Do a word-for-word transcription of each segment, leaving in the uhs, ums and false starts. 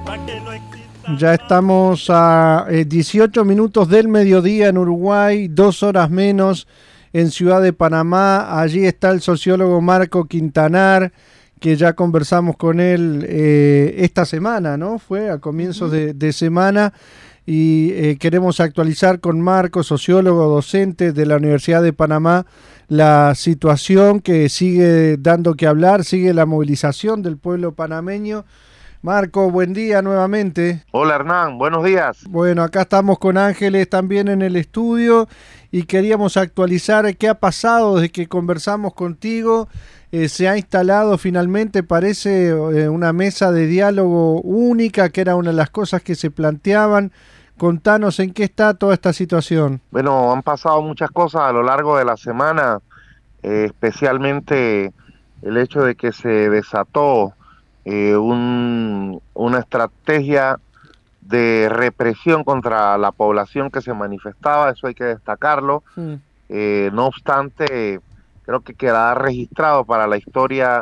Ya estamos a eh, dieciocho minutos del mediodía en Uruguay, dos horas menos en Ciudad de Panamá. Allí está el sociólogo Marco Quintanar, que ya conversamos con él eh, esta semana, ¿no? Fue a comienzos de, de semana y eh, queremos actualizar con Marco, sociólogo, docente de la Universidad de Panamá, la situación que sigue dando que hablar, sigue la movilización del pueblo panameño. Marco, buen día nuevamente. Hola Hernán, buenos días. Bueno, acá estamos con Ángeles también en el estudio y queríamos actualizar qué ha pasado desde que conversamos contigo. Eh, se ha instalado finalmente, parece, eh, una mesa de diálogo única, que era una de las cosas que se planteaban. Contanos en qué está toda esta situación. Bueno, han pasado muchas cosas a lo largo de la semana, eh, especialmente el hecho de que se desató Eh, un, una estrategia de represión contra la población que se manifestaba, eso hay que destacarlo. Mm. Eh, no obstante, creo que quedará registrado para la historia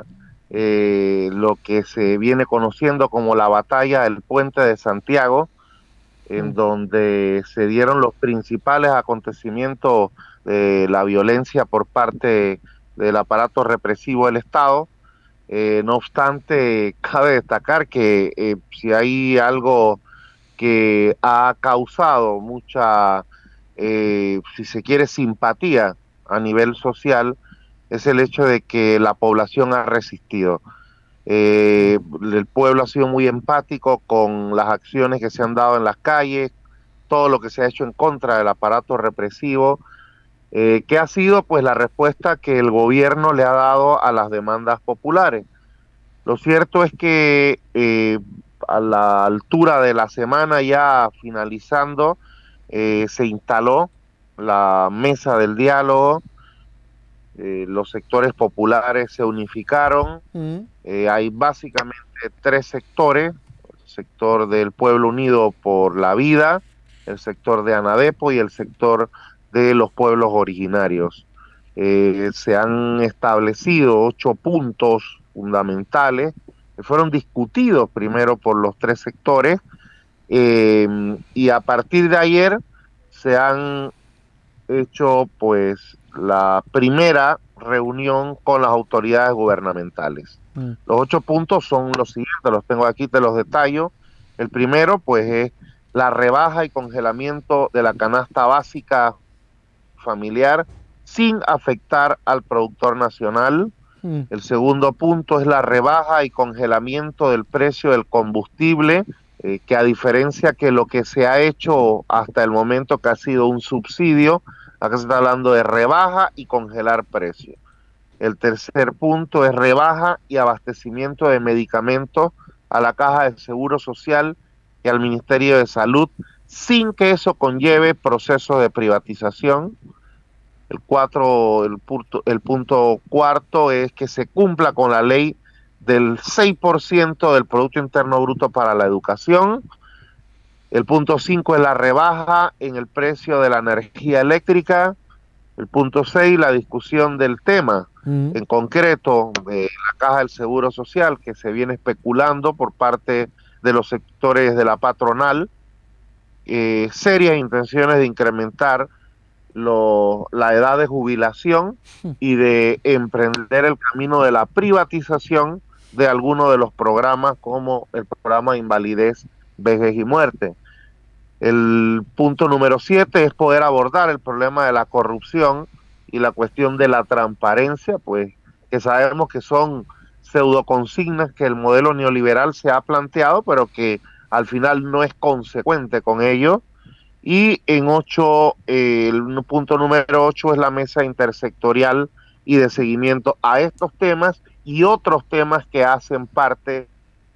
eh, lo que se viene conociendo como la batalla del Puente de Santiago, en mm. donde se dieron los principales acontecimientos de la violencia por parte del aparato represivo del Estado. Eh, no obstante, cabe destacar que eh, si hay algo que ha causado mucha, eh, si se quiere, simpatía a nivel social, es el hecho de que la población ha resistido. Eh, el pueblo ha sido muy empático con las acciones que se han dado en las calles, todo lo que se ha hecho en contra del aparato represivo. Eh, ¿Qué ha sido? Pues la respuesta que el gobierno le ha dado a las demandas populares. Lo cierto es que eh, a la altura de la semana, ya finalizando, eh, se instaló la mesa del diálogo, eh, los sectores populares se unificaron, mm. eh, hay básicamente tres sectores: el sector del Pueblo Unido por la Vida, el sector de Anadepo y el sector de los pueblos originarios. Eh, se han establecido ocho puntos fundamentales que fueron discutidos primero por los tres sectores eh, y a partir de ayer se han hecho pues la primera reunión con las autoridades gubernamentales. Mm. Los ocho puntos son los siguientes, los tengo aquí, te los detallo. El primero pues es la rebaja y congelamiento de la canasta básica familiar sin afectar al productor nacional. Mm. El segundo punto es la rebaja y congelamiento del precio del combustible, eh, que a diferencia que lo que se ha hecho hasta el momento, que ha sido un subsidio, acá se está hablando de rebaja y congelar precios. El tercer punto es rebaja y abastecimiento de medicamentos a la Caja de Seguro Social y al Ministerio de Salud, sin que eso conlleve procesos de privatización. El, cuatro, el, punto, el punto cuarto es que se cumpla con la ley del seis por ciento del Producto Interno Bruto para la educación. El punto cinco es la rebaja en el precio de la energía eléctrica. El punto seis, la discusión del tema, uh-huh. en concreto de la Caja del Seguro Social, que se viene especulando por parte de los sectores de la patronal, eh, serias intenciones de incrementar Lo, la edad de jubilación y de emprender el camino de la privatización de algunos de los programas, como el programa de invalidez, vejez y muerte. El punto número siete es poder abordar el problema de la corrupción y la cuestión de la transparencia, pues que sabemos que son pseudoconsignas que el modelo neoliberal se ha planteado, pero que al final no es consecuente con ello. Y en ocho, eh, el punto número ocho es la mesa intersectorial y de seguimiento a estos temas y otros temas que hacen parte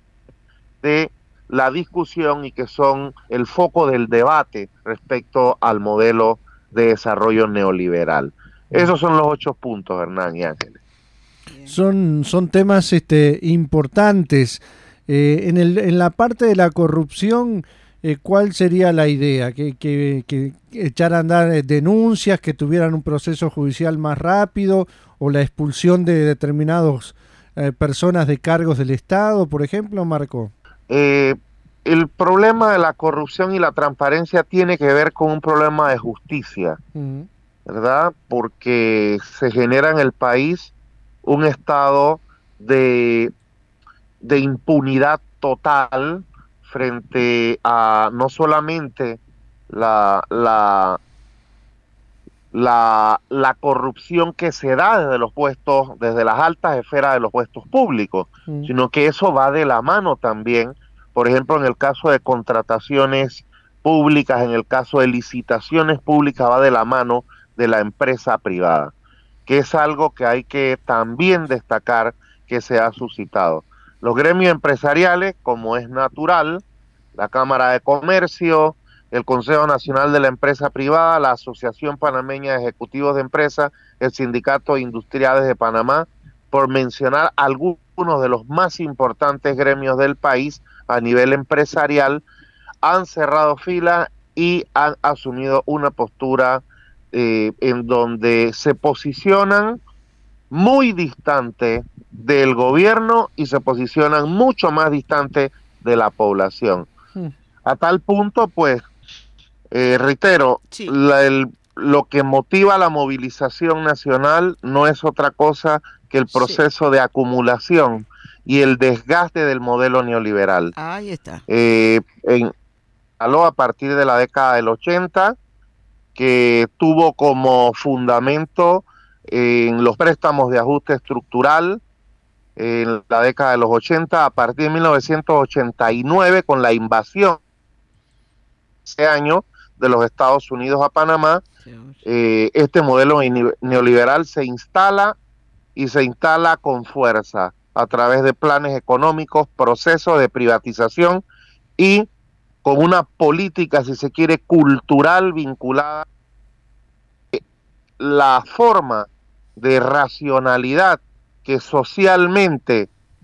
de la discusión y que son el foco del debate respecto al modelo de desarrollo neoliberal. Esos son los ocho puntos, Hernán y Ángeles. Son, son temas este, importantes. Eh, en, el, en la parte de la corrupción, Eh, ¿cuál sería la idea? ¿Que, que, que echar a andar denuncias, que tuvieran un proceso judicial más rápido o la expulsión de determinadas eh, personas de cargos del Estado, por ejemplo, Marco? Eh, el problema de la corrupción y la transparencia tiene que ver con un problema de justicia, Mm, ¿verdad? Porque se genera en el país un estado de, de impunidad total frente a no solamente la, la, la, la corrupción que se da desde los puestos, desde las altas esferas de los puestos públicos, mm, sino que eso va de la mano también, por ejemplo, en el caso de contrataciones públicas, en el caso de licitaciones públicas, va de la mano de la empresa privada, que es algo que hay que también destacar que se ha suscitado. Los gremios empresariales, como es natural, la Cámara de Comercio, el Consejo Nacional de la Empresa Privada, la Asociación Panameña de Ejecutivos de Empresas, el Sindicato de Industriales de Panamá, por mencionar algunos de los más importantes gremios del país a nivel empresarial, han cerrado filas y han asumido una postura eh, en donde se posicionan muy distante del gobierno y se posicionan mucho más distante de la población. mm. A tal punto, pues, eh, reitero, Sí, la, el, lo que motiva la movilización nacional no es otra cosa que el sí. proceso de acumulación y el desgaste del modelo neoliberal. Ahí está. Eh, en, a partir de la década del ochenta, que tuvo como fundamento en los préstamos de ajuste estructural en la década de los ochenta, a partir de mil novecientos ochenta y nueve, con la invasión ese año de los Estados Unidos a Panamá, eh, este modelo neoliberal se instala y se instala con fuerza a través de planes económicos, procesos de privatización y con una política, si se quiere, cultural vinculada a la forma de racionalidad que socialmente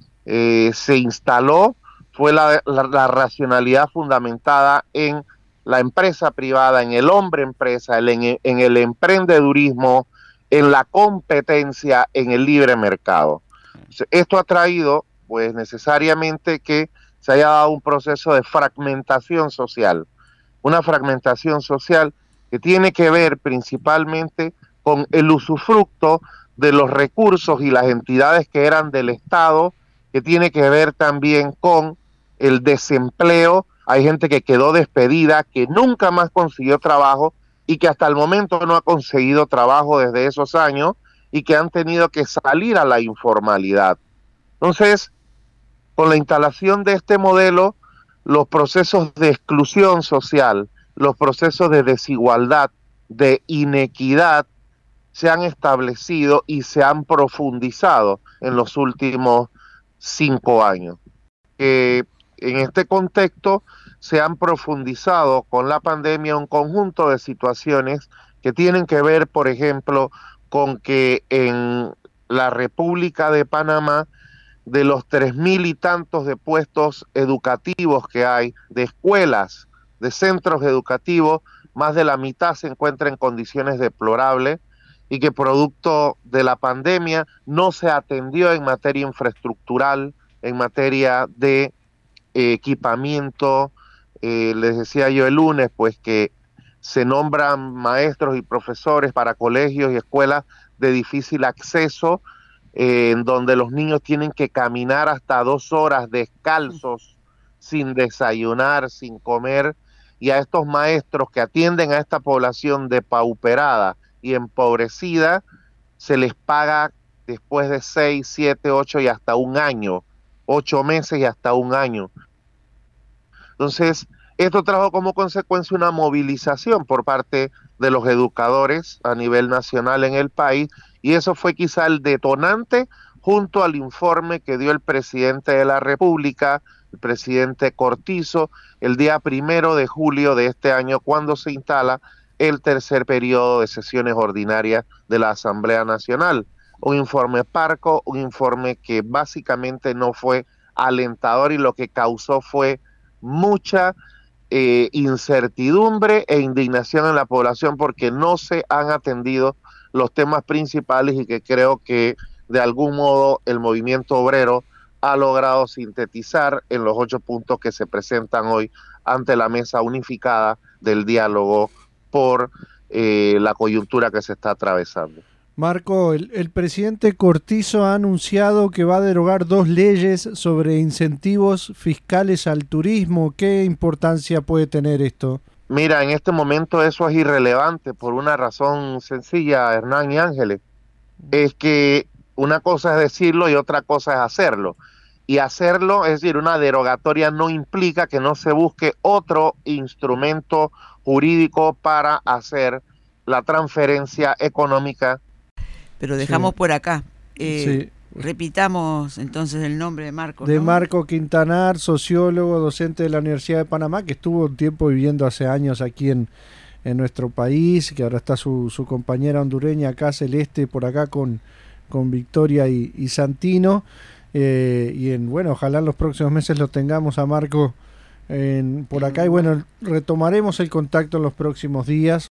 eh, se instaló, fue la, la, la racionalidad fundamentada en la empresa privada, en el hombre empresa, en, en el emprendedurismo, en la competencia, en el libre mercado. Esto ha traído, pues, necesariamente que se haya dado un proceso de fragmentación social, una fragmentación social que tiene que ver principalmente con el usufructo de los recursos y las entidades que eran del Estado, que tiene que ver también con el desempleo. Hay gente que quedó despedida, que nunca más consiguió trabajo y que hasta el momento no ha conseguido trabajo desde esos años y que han tenido que salir a la informalidad. Entonces, con la instalación de este modelo, los procesos de exclusión social, los procesos de desigualdad, de inequidad, se han establecido y se han profundizado en los últimos cinco años. Eh, en este contexto se han profundizado con la pandemia un conjunto de situaciones que tienen que ver, por ejemplo, con que en la República de Panamá, de los tres mil y tantos de puestos educativos que hay, de escuelas, de centros educativos, más de la mitad se encuentra en condiciones deplorables y que producto de la pandemia no se atendió en materia infraestructural, en materia de eh, equipamiento. Eh, les decía yo el lunes, pues, que se nombran maestros y profesores para colegios y escuelas de difícil acceso, eh, en donde los niños tienen que caminar hasta dos horas descalzos, sin desayunar, sin comer, y a estos maestros que atienden a esta población depauperada y empobrecida, se les paga después de seis, siete, ocho y hasta un año, ocho meses y hasta un año. Entonces, esto trajo como consecuencia una movilización por parte de los educadores a nivel nacional en el país, y eso fue quizá el detonante junto al informe que dio el presidente de la República, el presidente Cortizo, el día primero de julio de este año, cuando se instala el tercer periodo de sesiones ordinarias de la Asamblea Nacional. Un informe parco, un informe que básicamente no fue alentador y lo que causó fue mucha eh, incertidumbre e indignación en la población porque no se han atendido los temas principales y que creo que de algún modo el movimiento obrero ha logrado sintetizar en los ocho puntos que se presentan hoy ante la mesa unificada del diálogo por eh, la coyuntura que se está atravesando. Marco, el, el presidente Cortizo ha anunciado que va a derogar dos leyes sobre incentivos fiscales al turismo. ¿Qué importancia puede tener esto? Mira, en este momento eso es irrelevante por una razón sencilla, Hernán y Ángeles. Es que una cosa es decirlo y otra cosa es hacerlo. Y hacerlo, es decir, una derogatoria no implica que no se busque otro instrumento jurídico para hacer la transferencia económica. Pero dejamos sí. por acá. Eh, sí. Repitamos entonces el nombre de Marco. De ¿no? Marco Quintanar, sociólogo, docente de la Universidad de Panamá, que estuvo un tiempo viviendo hace años aquí en, en nuestro país, que ahora está su, su compañera hondureña acá, Celeste, por acá con, con Victoria y, y Santino. Eh, y en bueno, ojalá en los próximos meses lo tengamos a Marco en, por acá. Y bueno, retomaremos el contacto en los próximos días.